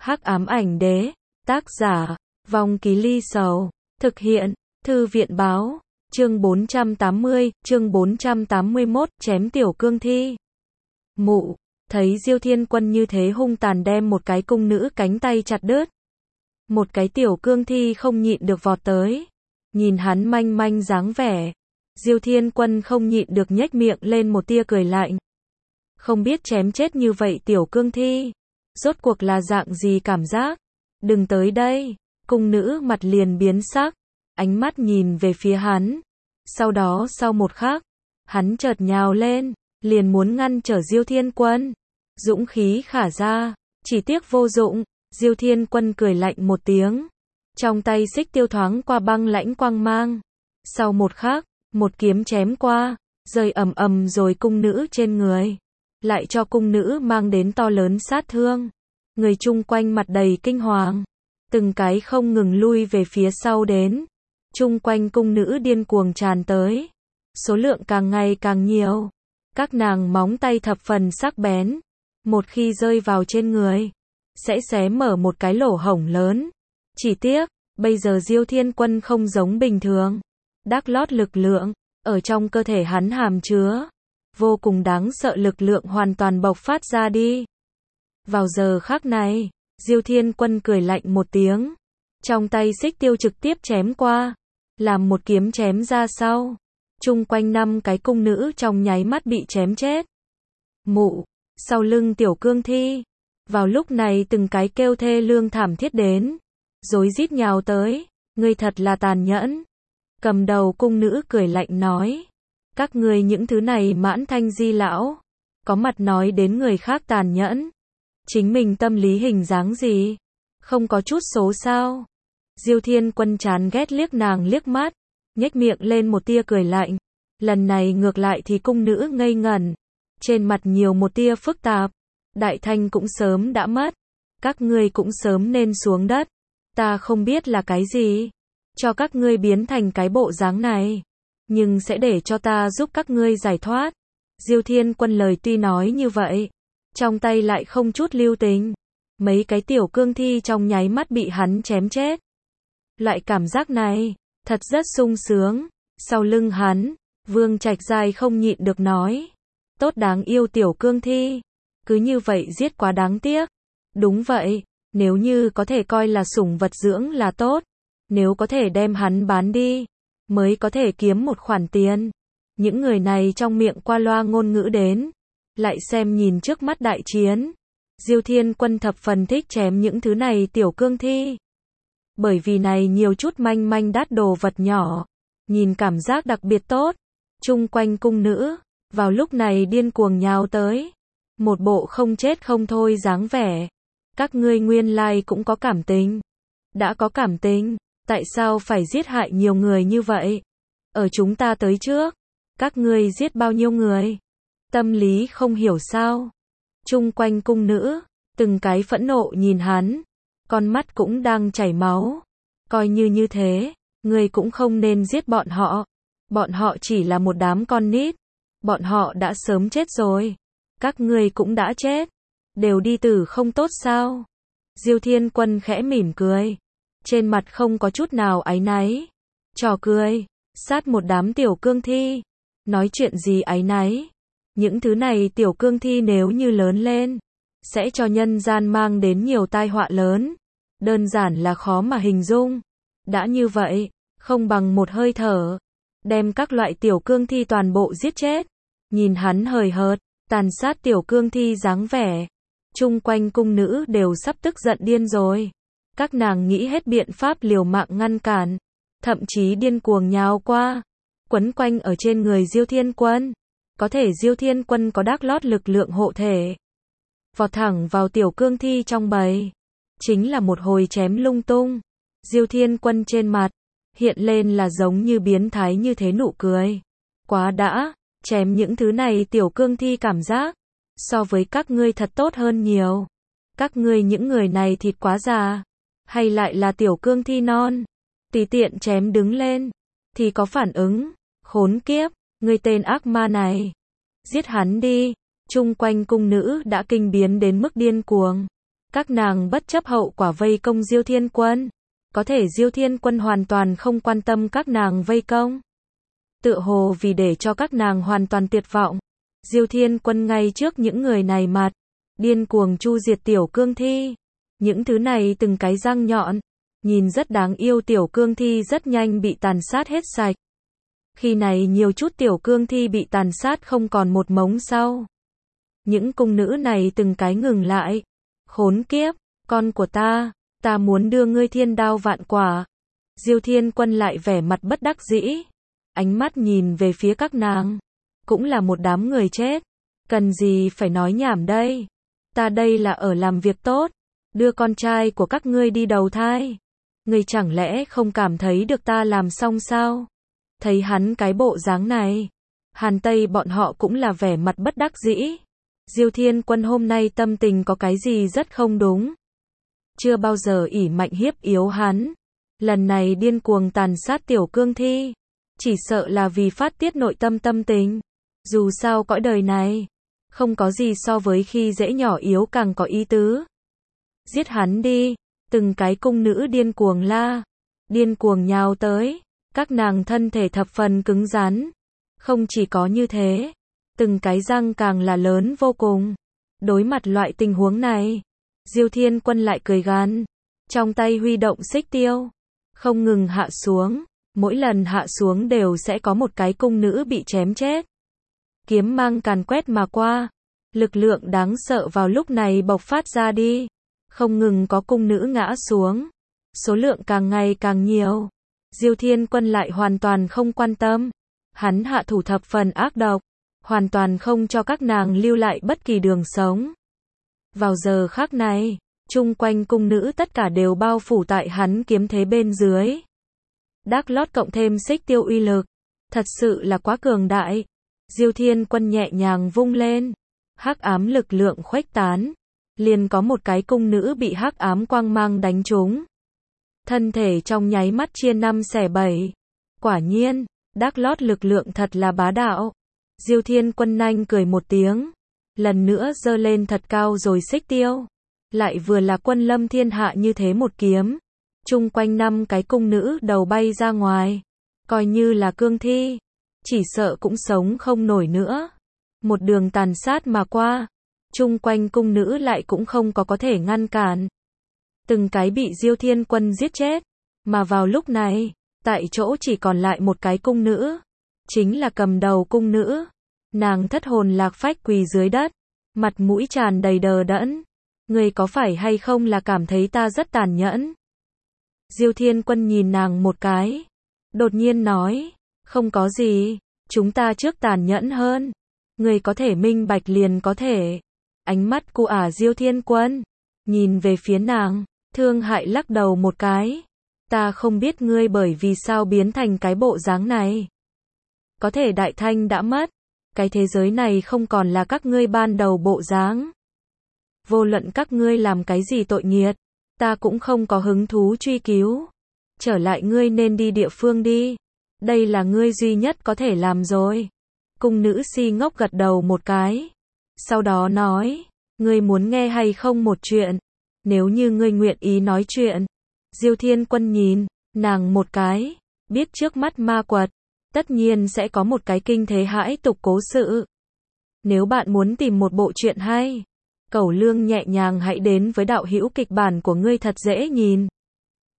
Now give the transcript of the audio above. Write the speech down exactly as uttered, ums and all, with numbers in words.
Hắc ám ảnh đế, tác giả, Vong Ký Ly Sầu, thực hiện, Thư viện báo, chương bốn trăm tám mươi, chương bốn trăm tám mươi mốt, chém tiểu cương thi. Mụ, thấy Diêu Thiên Quân như thế hung tàn đem một cái cung nữ cánh tay chặt đứt. Một cái tiểu cương thi không nhịn được vọt tới, nhìn hắn manh manh dáng vẻ. Diêu Thiên Quân không nhịn được nhếch miệng lên một tia cười lạnh. Không biết chém chết như vậy tiểu cương thi, rốt cuộc là dạng gì cảm giác? Đừng tới đây, cung nữ mặt liền biến sắc, ánh mắt nhìn về phía hắn. Sau đó sau một khắc, hắn chợt nhào lên, liền muốn ngăn trở Diêu Thiên Quân. Dũng khí khả ra, chỉ tiếc vô dụng. Diêu Thiên Quân cười lạnh một tiếng, trong tay xích tiêu thoáng qua băng lãnh quang mang. Sau một khắc, một kiếm chém qua, rơi ầm ầm rồi cung nữ trên người, lại cho cung nữ mang đến to lớn sát thương. Người chung quanh mặt đầy kinh hoàng, từng cái không ngừng lui về phía sau đến. Chung quanh cung nữ điên cuồng tràn tới, số lượng càng ngày càng nhiều. Các nàng móng tay thập phần sắc bén, một khi rơi vào trên người, sẽ xé mở một cái lỗ hổng lớn. Chỉ tiếc, bây giờ Diêu Thiên Quân không giống bình thường. Đắc lót lực lượng, ở trong cơ thể hắn hàm chứa, vô cùng đáng sợ lực lượng hoàn toàn bộc phát ra đi. Vào giờ khắc này, Diêu Thiên Quân cười lạnh một tiếng, trong tay xích tiêu trực tiếp chém qua, làm một kiếm chém ra sau. Chung quanh năm cái cung nữ trong nháy mắt bị chém chết. Mụ, sau lưng tiểu cương thi, vào lúc này từng cái kêu thê lương thảm thiết đến, rối rít nhào tới. Ngươi thật là tàn nhẫn. Cầm đầu cung nữ cười lạnh nói, các ngươi những thứ này mãn thanh di lão, có mặt nói đến người khác tàn nhẫn, chính mình tâm lý hình dáng gì, không có chút số sao? Diêu Thiên Quân chán ghét liếc nàng liếc mắt, nhếch miệng lên một tia cười lạnh. Lần này ngược lại thì cung nữ ngây ngẩn, trên mặt nhiều một tia phức tạp. Đại thanh cũng sớm đã mất, các ngươi cũng sớm nên xuống đất. Ta không biết là cái gì, cho các ngươi biến thành cái bộ dáng này, nhưng sẽ để cho ta giúp các ngươi giải thoát. Diêu Thiên Quân lời tuy nói như vậy, trong tay lại không chút lưu tình. Mấy cái tiểu cương thi trong nháy mắt bị hắn chém chết. Loại cảm giác này, thật rất sung sướng. Sau lưng hắn, Vương Trạch Giai không nhịn được nói, tốt đáng yêu tiểu cương thi, cứ như vậy giết quá đáng tiếc. Đúng vậy, nếu như có thể coi là sủng vật dưỡng là tốt. Nếu có thể đem hắn bán đi, mới có thể kiếm một khoản tiền. Những người này trong miệng qua loa ngôn ngữ đến, lại xem nhìn trước mắt đại chiến. Diêu Thiên Quân thập phần thích chém những thứ này tiểu cương thi. Bởi vì này nhiều chút manh manh đắt đồ vật nhỏ, nhìn cảm giác đặc biệt tốt. Chung quanh cung nữ, vào lúc này điên cuồng nhào tới. Một bộ không chết không thôi dáng vẻ. Các ngươi nguyên lai cũng có cảm tình. Đã có cảm tình, tại sao phải giết hại nhiều người như vậy? Ở chúng ta tới trước, các ngươi giết bao nhiêu người? Tâm lý không hiểu sao? Chung quanh cung nữ, từng cái phẫn nộ nhìn hắn, con mắt cũng đang chảy máu. Coi như như thế, ngươi cũng không nên giết bọn họ. Bọn họ chỉ là một đám con nít. Bọn họ đã sớm chết rồi. Các ngươi cũng đã chết. Đều đi tử không tốt sao? Diêu Thiên Quân khẽ mỉm cười, trên mặt không có chút nào áy náy. Trò cười, sát một đám tiểu cương thi, nói chuyện gì áy náy? Những thứ này tiểu cương thi nếu như lớn lên, sẽ cho nhân gian mang đến nhiều tai họa lớn, đơn giản là khó mà hình dung. Đã như vậy, không bằng một hơi thở, đem các loại tiểu cương thi toàn bộ giết chết. Nhìn hắn hời hợt, tàn sát tiểu cương thi dáng vẻ, chung quanh cung nữ đều sắp tức giận điên rồi. Các nàng nghĩ hết biện pháp liều mạng ngăn cản, thậm chí điên cuồng nhào qua, quấn quanh ở trên người Diêu Thiên Quân. Có thể Diêu Thiên Quân có đắc lót lực lượng hộ thể, vọt thẳng vào tiểu cương thi trong bầy, chính là một hồi chém lung tung. Diêu Thiên Quân trên mặt hiện lên là giống như biến thái như thế nụ cười. Quá đã, chém những thứ này tiểu cương thi cảm giác so với các ngươi thật tốt hơn nhiều. Các ngươi những người này thịt quá già, hay lại là tiểu cương thi non, tùy tiện chém đứng lên thì có phản ứng. Khốn kiếp, ngươi tên ác ma này, giết hắn đi. Chung quanh cung nữ đã kinh biến đến mức điên cuồng, Các nàng bất chấp hậu quả vây công Diêu Thiên Quân. Có thể Diêu Thiên Quân hoàn toàn không quan tâm các nàng vây công. Tựa hồ vì để cho các nàng hoàn toàn tuyệt vọng. Diêu Thiên Quân ngay trước những người này mặt, điên cuồng chu diệt tiểu cương thi. Những thứ này từng cái răng nhọn, nhìn rất đáng yêu tiểu cương thi rất nhanh bị tàn sát hết sạch. Khi này nhiều chút tiểu cương thi bị tàn sát không còn một mống sau. Những cung nữ này từng cái ngừng lại. Khốn kiếp, con của ta, ta muốn đưa ngươi thiên đao vạn quả. Diêu Thiên Quân lại vẻ mặt bất đắc dĩ. Ánh mắt nhìn về phía các nàng. Cũng là một đám người chết. Cần gì phải nói nhảm đây. Ta đây là ở làm việc tốt. Đưa con trai của các ngươi đi đầu thai. Ngươi chẳng lẽ không cảm thấy được ta làm xong sao? Thấy hắn cái bộ dáng này. Hàn Tây bọn họ cũng là vẻ mặt bất đắc dĩ. Diêu Thiên Quân hôm nay tâm tình có cái gì rất không đúng. Chưa bao giờ ỷ mạnh hiếp yếu hắn. Lần này điên cuồng tàn sát tiểu cương thi. Chỉ sợ là vì phát tiết nội tâm tâm tình. Dù sao cõi đời này, không có gì so với khi dễ nhỏ yếu càng có ý tứ. Giết hắn đi, từng cái cung nữ điên cuồng la, điên cuồng nhào tới, các nàng thân thể thập phần cứng rắn. Không chỉ có như thế, từng cái răng càng là lớn vô cùng. Đối mặt loại tình huống này, Diêu Thiên Quân lại cười gằn, trong tay huy động xích tiêu, không ngừng hạ xuống, mỗi lần hạ xuống đều sẽ có một cái cung nữ bị chém chết. Kiếm mang càn quét mà qua, lực lượng đáng sợ vào lúc này bộc phát ra đi, không ngừng có cung nữ ngã xuống, số lượng càng ngày càng nhiều. Diêu Thiên Quân lại hoàn toàn không quan tâm, hắn hạ thủ thập phần ác độc, hoàn toàn không cho các nàng lưu lại bất kỳ đường sống. Vào giờ khắc này, chung quanh cung nữ tất cả đều bao phủ tại hắn kiếm thế bên dưới. Đác lót cộng thêm xích tiêu uy lực, thật sự là quá cường đại. Diêu Thiên Quân nhẹ nhàng vung lên, hắc ám lực lượng khuếch tán, liền có một cái cung nữ bị hắc ám quang mang đánh trúng. Thân thể trong nháy mắt chia năm xẻ bảy. Quả nhiên, Đác lót lực lượng thật là bá đạo. Diêu Thiên Quân nhanh cười một tiếng, lần nữa giơ lên thật cao rồi xích tiêu. Lại vừa là quân lâm thiên hạ như thế một kiếm. Chung quanh năm cái cung nữ đầu bay ra ngoài, coi như là cương thi, chỉ sợ cũng sống không nổi nữa. Một đường tàn sát mà qua, chung quanh cung nữ lại cũng không có có thể ngăn cản. Từng cái bị Diêu Thiên Quân giết chết, mà vào lúc này, tại chỗ chỉ còn lại một cái cung nữ, chính là cầm đầu cung nữ. Nàng thất hồn lạc phách quỳ dưới đất, mặt mũi tràn đầy đờ đẫn. Ngươi có phải hay không là cảm thấy ta rất tàn nhẫn? Diêu Thiên Quân nhìn nàng một cái, đột nhiên nói, không có gì, chúng ta trước tàn nhẫn hơn. Ngươi có thể minh bạch liền có thể. Ánh mắt của ả Diêu Thiên Quân, nhìn về phía nàng, thương hại lắc đầu một cái. Ta không biết ngươi bởi vì sao biến thành cái bộ dáng này. Có thể đại thanh đã mất, cái thế giới này không còn là các ngươi ban đầu bộ dáng. Vô luận các ngươi làm cái gì tội nghiệt, ta cũng không có hứng thú truy cứu. Trở lại ngươi nên đi địa phương đi. Đây là ngươi duy nhất có thể làm rồi. Cung nữ si ngốc gật đầu một cái. Sau đó nói, ngươi muốn nghe hay không một chuyện? Nếu như ngươi nguyện ý nói chuyện. Diêu Thiên Quân nhìn nàng một cái, biết trước mắt ma quật, tất nhiên sẽ có một cái kinh thế hãi tục cố sự. Nếu bạn muốn tìm một bộ truyện hay, Cẩu Lương nhẹ nhàng hãy đến với đạo hữu kịch bản của ngươi thật dễ nhìn.